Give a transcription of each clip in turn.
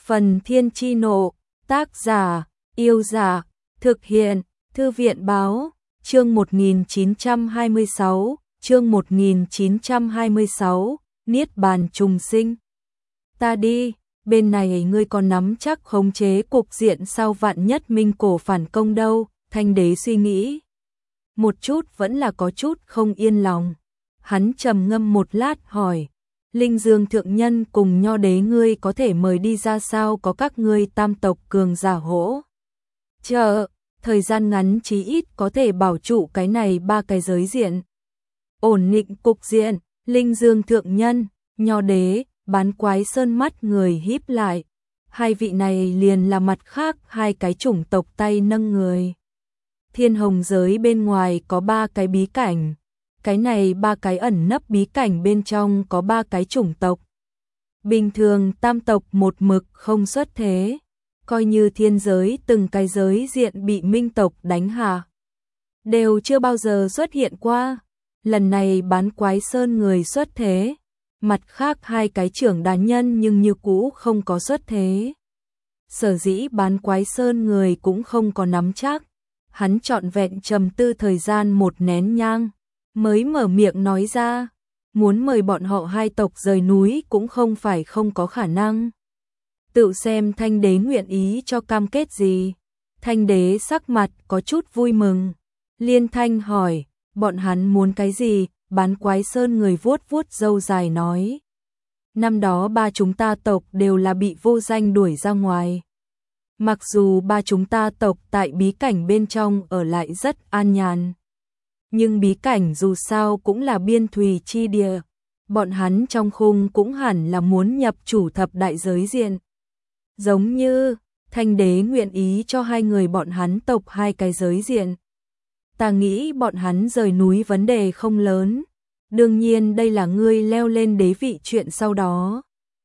Phần Thiên Chi Nộ, tác giả, Yêu Giả, thực hiện, Thư viện Báo, chương 1926, Niết Bàn Trùng Sinh. Ta đi, bên này ngươi còn nắm chắc khống chế cục diện sao vạn nhất Minh Cổ phản công đâu, Thanh Đế suy nghĩ. Một chút vẫn là có chút không yên lòng. Hắn trầm ngâm một lát hỏi, Linh Dương thượng nhân cùng Nho đế ngươi có thể mời đi ra sao, có các ngươi tam tộc cường giả hỗ trợ, thời gian ngắn chí ít có thể bảo trụ cái này ba cái giới diện. Ổn định cục diện, Linh Dương thượng nhân, Nho đế, Bán Quái Sơn mắt người híp lại. Hai vị này liền là mặt khác hai cái chủng tộc tay nâng người. Thiên Hồng giới bên ngoài có ba cái bí cảnh. Cái này ba cái ẩn nấp bí cảnh bên trong có ba cái chủng tộc. Bình thường tam tộc một mực không xuất thế. Coi như thiên giới từng cái giới diện bị minh tộc đánh hạ, đều chưa bao giờ xuất hiện qua. Lần này Bán Quái Sơn người xuất thế. Mặt khác hai cái trưởng đàn nhân nhưng như cũ không có xuất thế. Sở dĩ Bán Quái Sơn người cũng không có nắm chắc. Hắn trọn vẹn trầm tư thời gian một nén nhang, mới mở miệng nói ra, muốn mời bọn họ hai tộc rời núi cũng không phải không có khả năng. Tự xem Thanh Đế nguyện ý cho cam kết gì. Thanh Đế sắc mặt có chút vui mừng. Liên thanh hỏi, bọn hắn muốn cái gì? Bán Quái Sơn người vuốt vuốt râu dài nói, năm đó ba chúng ta tộc đều là bị vô danh đuổi ra ngoài. Mặc dù ba chúng ta tộc tại bí cảnh bên trong ở lại rất an nhàn, nhưng bí cảnh dù sao cũng là biên thùy chi địa, bọn hắn trong khung cũng hẳn là muốn nhập chủ thập đại giới diện. Giống như Thanh Đế nguyện ý cho hai người bọn hắn tộc hai cái giới diện. Ta nghĩ bọn hắn rời núi vấn đề không lớn. Đương nhiên đây là ngươi leo lên đế vị chuyện sau đó.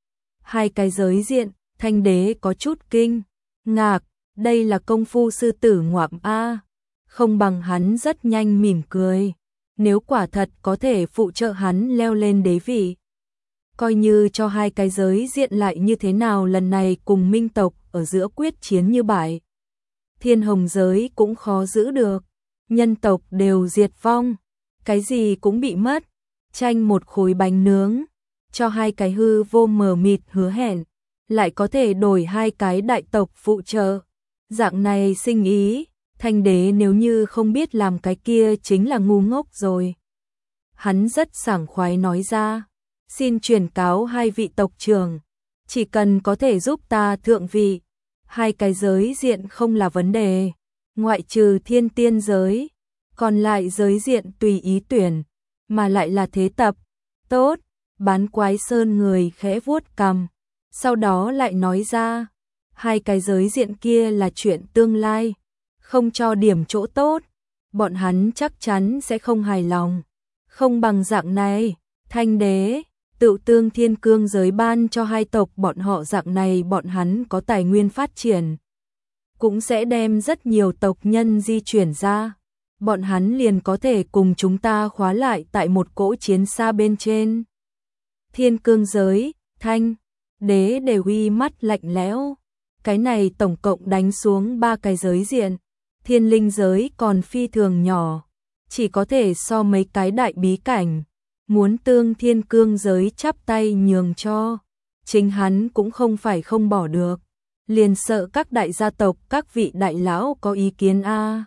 Hai cái giới diện, Thanh Đế có chút kinh ngạc, đây là công phu sư tử ngoạm a. Không bằng hắn rất nhanh mỉm cười. Nếu quả thật có thể phụ trợ hắn leo lên đế vị, coi như cho hai cái giới diện lại như thế nào, lần này cùng minh tộc ở giữa quyết chiến như bại. Thiên Hồng giới cũng khó giữ được. Nhân tộc đều diệt vong, cái gì cũng bị mất, tranh một khối bánh nướng, cho hai cái hư vô mờ mịt hứa hẹn, lại có thể đổi hai cái đại tộc phụ trợ. Dạng này sinh ý, Thanh Đế nếu như không biết làm cái kia chính là ngu ngốc rồi. Hắn rất sảng khoái nói ra, xin truyền cáo hai vị tộc trưởng, chỉ cần có thể giúp ta thượng vị, hai cái giới diện không là vấn đề. Ngoại trừ thiên tiên giới, còn lại giới diện tùy ý tuyển, mà lại là thế tập. Tốt, Bán Quái Sơn người khẽ vuốt cằm, sau đó lại nói ra, hai cái giới diện kia là chuyện tương lai, không cho điểm chỗ tốt, bọn hắn chắc chắn sẽ không hài lòng. Không bằng dạng này, Thanh Đế, tự tương thiên cương giới ban cho hai tộc bọn họ, dạng này bọn hắn có tài nguyên phát triển, cũng sẽ đem rất nhiều tộc nhân di chuyển ra. Bọn hắn liền có thể cùng chúng ta khóa lại tại một cỗ chiến xa bên trên. Thiên cương giới, Thanh Đế đều uy mắt lạnh lẽo. Cái này tổng cộng đánh xuống ba cái giới diện. Thiên linh giới còn phi thường nhỏ, chỉ có thể so mấy cái đại bí cảnh. Muốn tương thiên cương giới chắp tay nhường cho, chính hắn cũng không phải không bỏ được. Liền sợ các đại gia tộc, các vị đại lão có ý kiến a.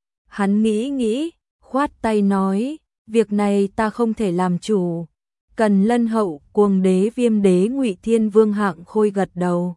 Hắn nghĩ, khoát tay nói, việc này ta không thể làm chủ. Cần Lân Hậu, Cuồng Đế, Viêm Đế, Ngụy Thiên Vương Hạng Khôi gật đầu.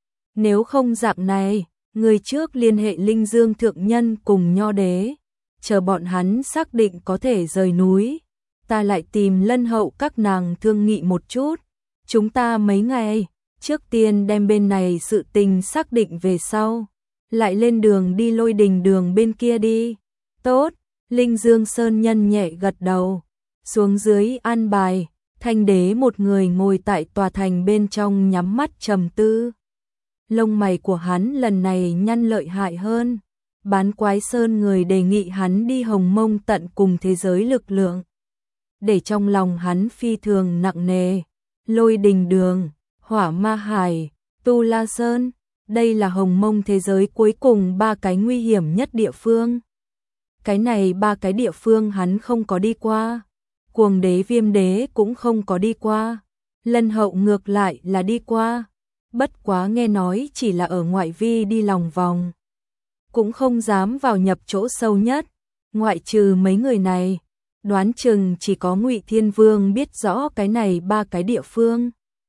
Nếu không dạng này, người trước liên hệ Linh Dương thượng nhân cùng Nho đế, chờ bọn hắn xác định có thể rời núi, ta lại tìm Lân Hậu các nàng thương nghị một chút. Chúng ta mấy ngày trước tiên đem bên này sự tình xác định về sau, lại lên đường đi Lôi Đình đường bên kia đi. Tốt, Linh Dương Sơn nhân nhẹ gật đầu, xuống dưới an bài. Thanh Đế một người ngồi tại tòa thành bên trong nhắm mắt trầm tư. Lông mày của hắn lần này nhăn lợi hại hơn. Bán Quái Sơn người đề nghị hắn đi Hồng Mông tận cùng thế giới lực lượng, để trong lòng hắn phi thường nặng nề. Lôi Đình đường, Hỏa Ma Hải, Tu La Sơn, đây là Hồng Mông thế giới cuối cùng ba cái nguy hiểm nhất địa phương. Cái này ba cái địa phương hắn không có đi qua, Cuồng Đế Viêm Đế cũng không có đi qua, Lân Hậu ngược lại là đi qua, bất quá nghe nói chỉ là ở ngoại vi đi lòng vòng, cũng không dám vào nhập chỗ sâu nhất, ngoại trừ mấy người này, đoán chừng chỉ có Ngụy Thiên Vương biết rõ cái này ba cái địa phương.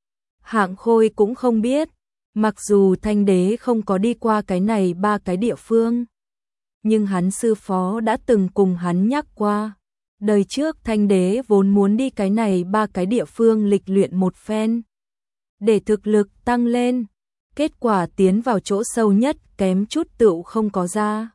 Hạng Khôi cũng không biết, mặc dù Thanh Đế không có đi qua cái này ba cái địa phương, nhưng hắn sư phó đã từng cùng hắn nhắc qua. Đời trước Thanh Đế vốn muốn đi cái này ba cái địa phương lịch luyện một phen, để thực lực tăng lên, kết quả tiến vào chỗ sâu nhất kém chút tựu không có ra.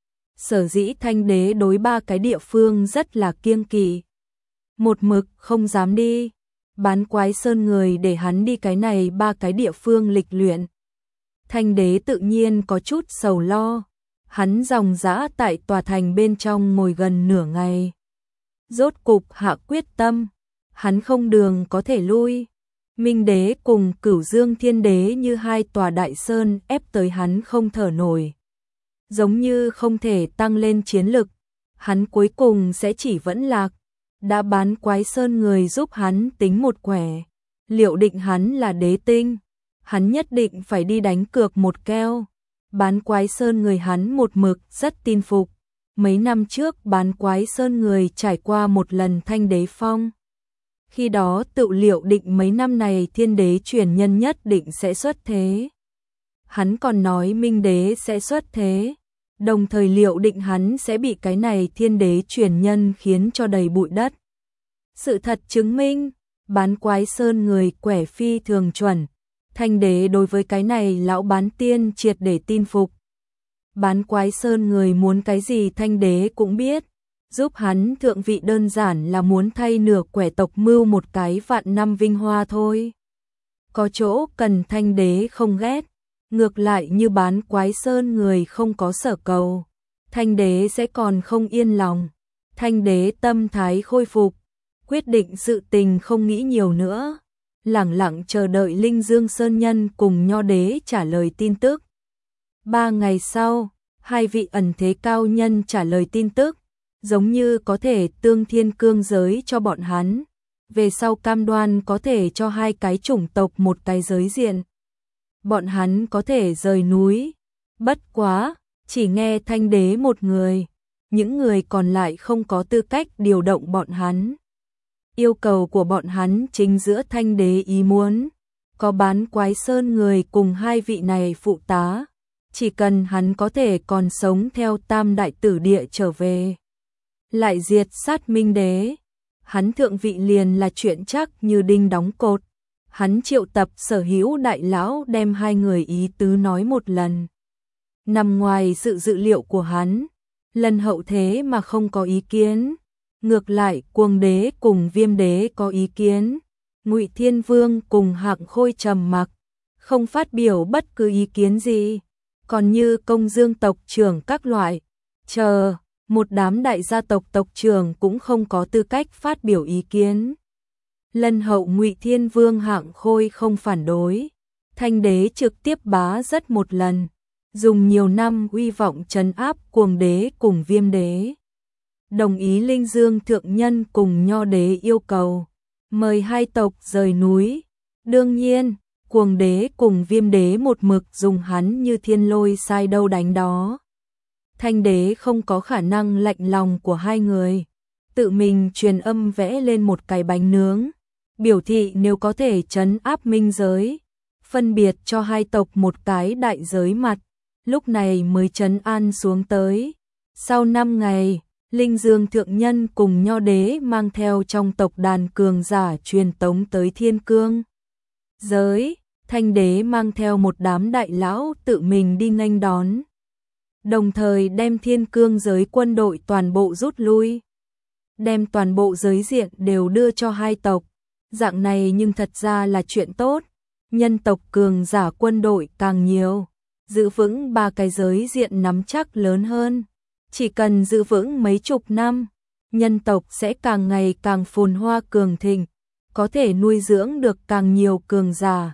Sở dĩ Thanh Đế đối ba cái địa phương rất là kiêng kỵ, một mực không dám đi. Bán Quái Sơn người để hắn đi cái này ba cái địa phương lịch luyện. Thanh Đế tự nhiên có chút sầu lo, hắn dòng dã tại tòa thành bên trong ngồi gần nửa ngày. Rốt cục hạ quyết tâm, hắn không đường có thể lui. Minh Đế cùng Cửu Dương Thiên Đế như hai tòa đại sơn ép tới hắn không thở nổi. Giống như không thể tăng lên chiến lực, hắn cuối cùng sẽ chỉ vẫn lạc. Đã Bán Quái Sơn người giúp hắn tính một quẻ, liệu định hắn là đế tinh, hắn nhất định phải đi đánh cược một keo. Bán Quái Sơn người hắn một mực rất tin phục. Mấy năm trước Bán Quái Sơn người trải qua một lần Thanh Đế phong. Khi đó tự liệu định mấy năm này Thiên Đế truyền nhân nhất định sẽ xuất thế. Hắn còn nói Minh Đế sẽ xuất thế, đồng thời liệu định hắn sẽ bị cái này Thiên Đế truyền nhân khiến cho đầy bụi đất. Sự thật chứng minh, Bán Quái Sơn người quẻ phi thường chuẩn, Thanh Đế đối với cái này lão bán tiên triệt để tin phục. Bán Quái Sơn người muốn cái gì Thanh Đế cũng biết, giúp hắn thượng vị đơn giản là muốn thay nửa quẻ tộc mưu một cái vạn năm vinh hoa thôi. Có chỗ cần Thanh Đế không ghét, ngược lại như Bán Quái Sơn người không có sở cầu, Thanh Đế sẽ còn không yên lòng. Thanh Đế tâm thái khôi phục, quyết định sự tình không nghĩ nhiều nữa, lẳng lặng chờ đợi Linh Dương Sơn Nhân cùng Nho Đế trả lời tin tức. 3 ngày sau, hai vị ẩn thế cao nhân trả lời tin tức, giống như có thể tương thiên cương giới cho bọn hắn, về sau cam đoan có thể cho hai cái chủng tộc một cái giới diện. Bọn hắn có thể rời núi, bất quá, chỉ nghe Thanh Đế một người, những người còn lại không có tư cách điều động bọn hắn. Yêu cầu của bọn hắn chính giữa Thanh Đế ý muốn, có Bán Quái Sơn người cùng hai vị này phụ tá, chỉ cần hắn có thể còn sống theo Tam Đại Tử Địa trở về, lại diệt sát Minh Đế, hắn thượng vị liền là chuyện chắc như đinh đóng cột. Hắn triệu tập sở hữu đại lão đem hai người ý tứ nói một lần. Nằm ngoài sự dự liệu của hắn, Lần Hậu thế mà không có ý kiến. Ngược lại Cuồng Đế cùng Viêm Đế có ý kiến. Ngụy Thiên Vương cùng Hạng Khôi trầm mặc, không phát biểu bất cứ ý kiến gì. Còn như Công Dương tộc trưởng các loại, một đám đại gia tộc tộc trưởng cũng không có tư cách phát biểu ý kiến. Lân Hậu Ngụy Thiên Vương Hạng Khôi không phản đối, Thanh Đế trực tiếp bá rất một lần, dùng nhiều năm uy vọng trấn áp Cuồng Đế cùng Viêm Đế. Đồng ý Linh Dương Thượng Nhân cùng Nho Đế yêu cầu, mời hai tộc rời núi. Đương nhiên, Cuồng Đế cùng Viêm Đế một mực dùng hắn như thiên lôi sai đâu đánh đó. Thanh Đế không có khả năng lạnh lòng của hai người, tự mình truyền âm vẽ lên một cái bánh nướng, biểu thị nếu có thể trấn áp minh giới, phân biệt cho hai tộc một cái đại giới mặt, lúc này mới trấn an xuống tới. Sau 5 ngày, Linh Dương Thượng Nhân cùng Nho Đế mang theo trong tộc đàn cường giả truyền tống tới Thiên Cương giới, Thanh Đế mang theo một đám đại lão tự mình đi nghênh đón, đồng thời đem Thiên Cương giới quân đội toàn bộ rút lui, đem toàn bộ giới diện đều đưa cho hai tộc. Dạng này nhưng thật ra là chuyện tốt, nhân tộc cường giả quân đội càng nhiều, giữ vững 3 cái giới diện nắm chắc lớn hơn. Chỉ cần giữ vững mấy chục năm, nhân tộc sẽ càng ngày càng phồn hoa cường thịnh, có thể nuôi dưỡng được càng nhiều cường giả.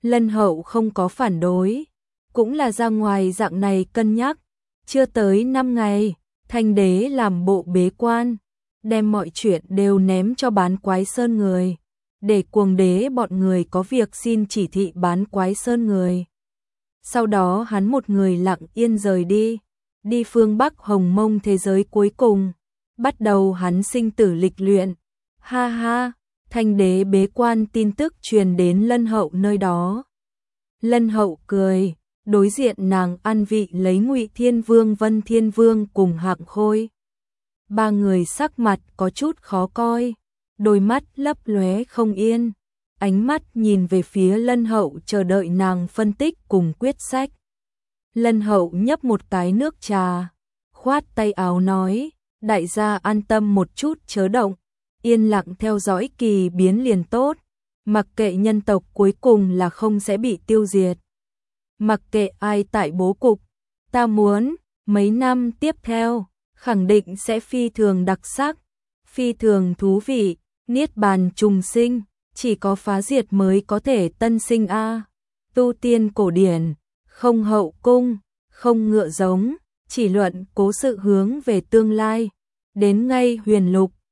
Lân Hậu không có phản đối, cũng là ra ngoài dạng này cân nhắc. Chưa tới 5 ngày, Thanh đế làm bộ bế quan, đem mọi chuyện đều ném cho Bán Quái Sơn người, để Cuồng đế bọn người có việc xin chỉ thị Bán Quái Sơn người. Sau đó hắn một người lặng yên rời đi phương Bắc Hồng Mông thế giới cuối cùng, bắt đầu hắn sinh tử lịch luyện. Ha ha, Thanh đế bế quan tin tức truyền đến Lân Hậu nơi đó. Lân Hậu cười, đối diện nàng ăn vị lấy Ngụy Thiên Vương, Vân Thiên Vương cùng Hạng Khôi. Ba người sắc mặt có chút khó coi, đôi mắt lấp lóe không yên, ánh mắt nhìn về phía Lân Hậu chờ đợi nàng phân tích cùng quyết sách. Lân Hậu nhấp một cái nước trà, khoát tay áo nói, đại gia an tâm một chút chớ động, yên lặng theo dõi kỳ biến liền tốt, mặc kệ nhân tộc cuối cùng là không sẽ bị tiêu diệt. Mặc kệ ai tại bố cục, ta muốn, mấy năm tiếp theo, khẳng định sẽ phi thường đặc sắc, phi thường thú vị, niết bàn trùng sinh, chỉ có phá diệt mới có thể tân sinh a. Tu tiên cổ điển, không hậu cung, không ngựa giống, chỉ luận cố sự hướng về tương lai, đến ngay huyền lục,